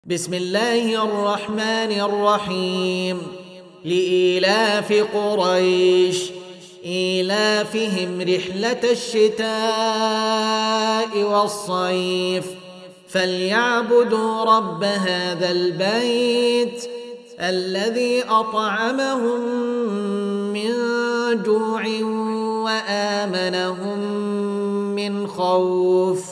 بسم الله الرحمن الرحيم. لإيلاف قريش إيلافهم رحلة الشتاء والصيف فليعبدوا رب هذا البيت الذي أطعمهم من جوع وآمنهم من خوف.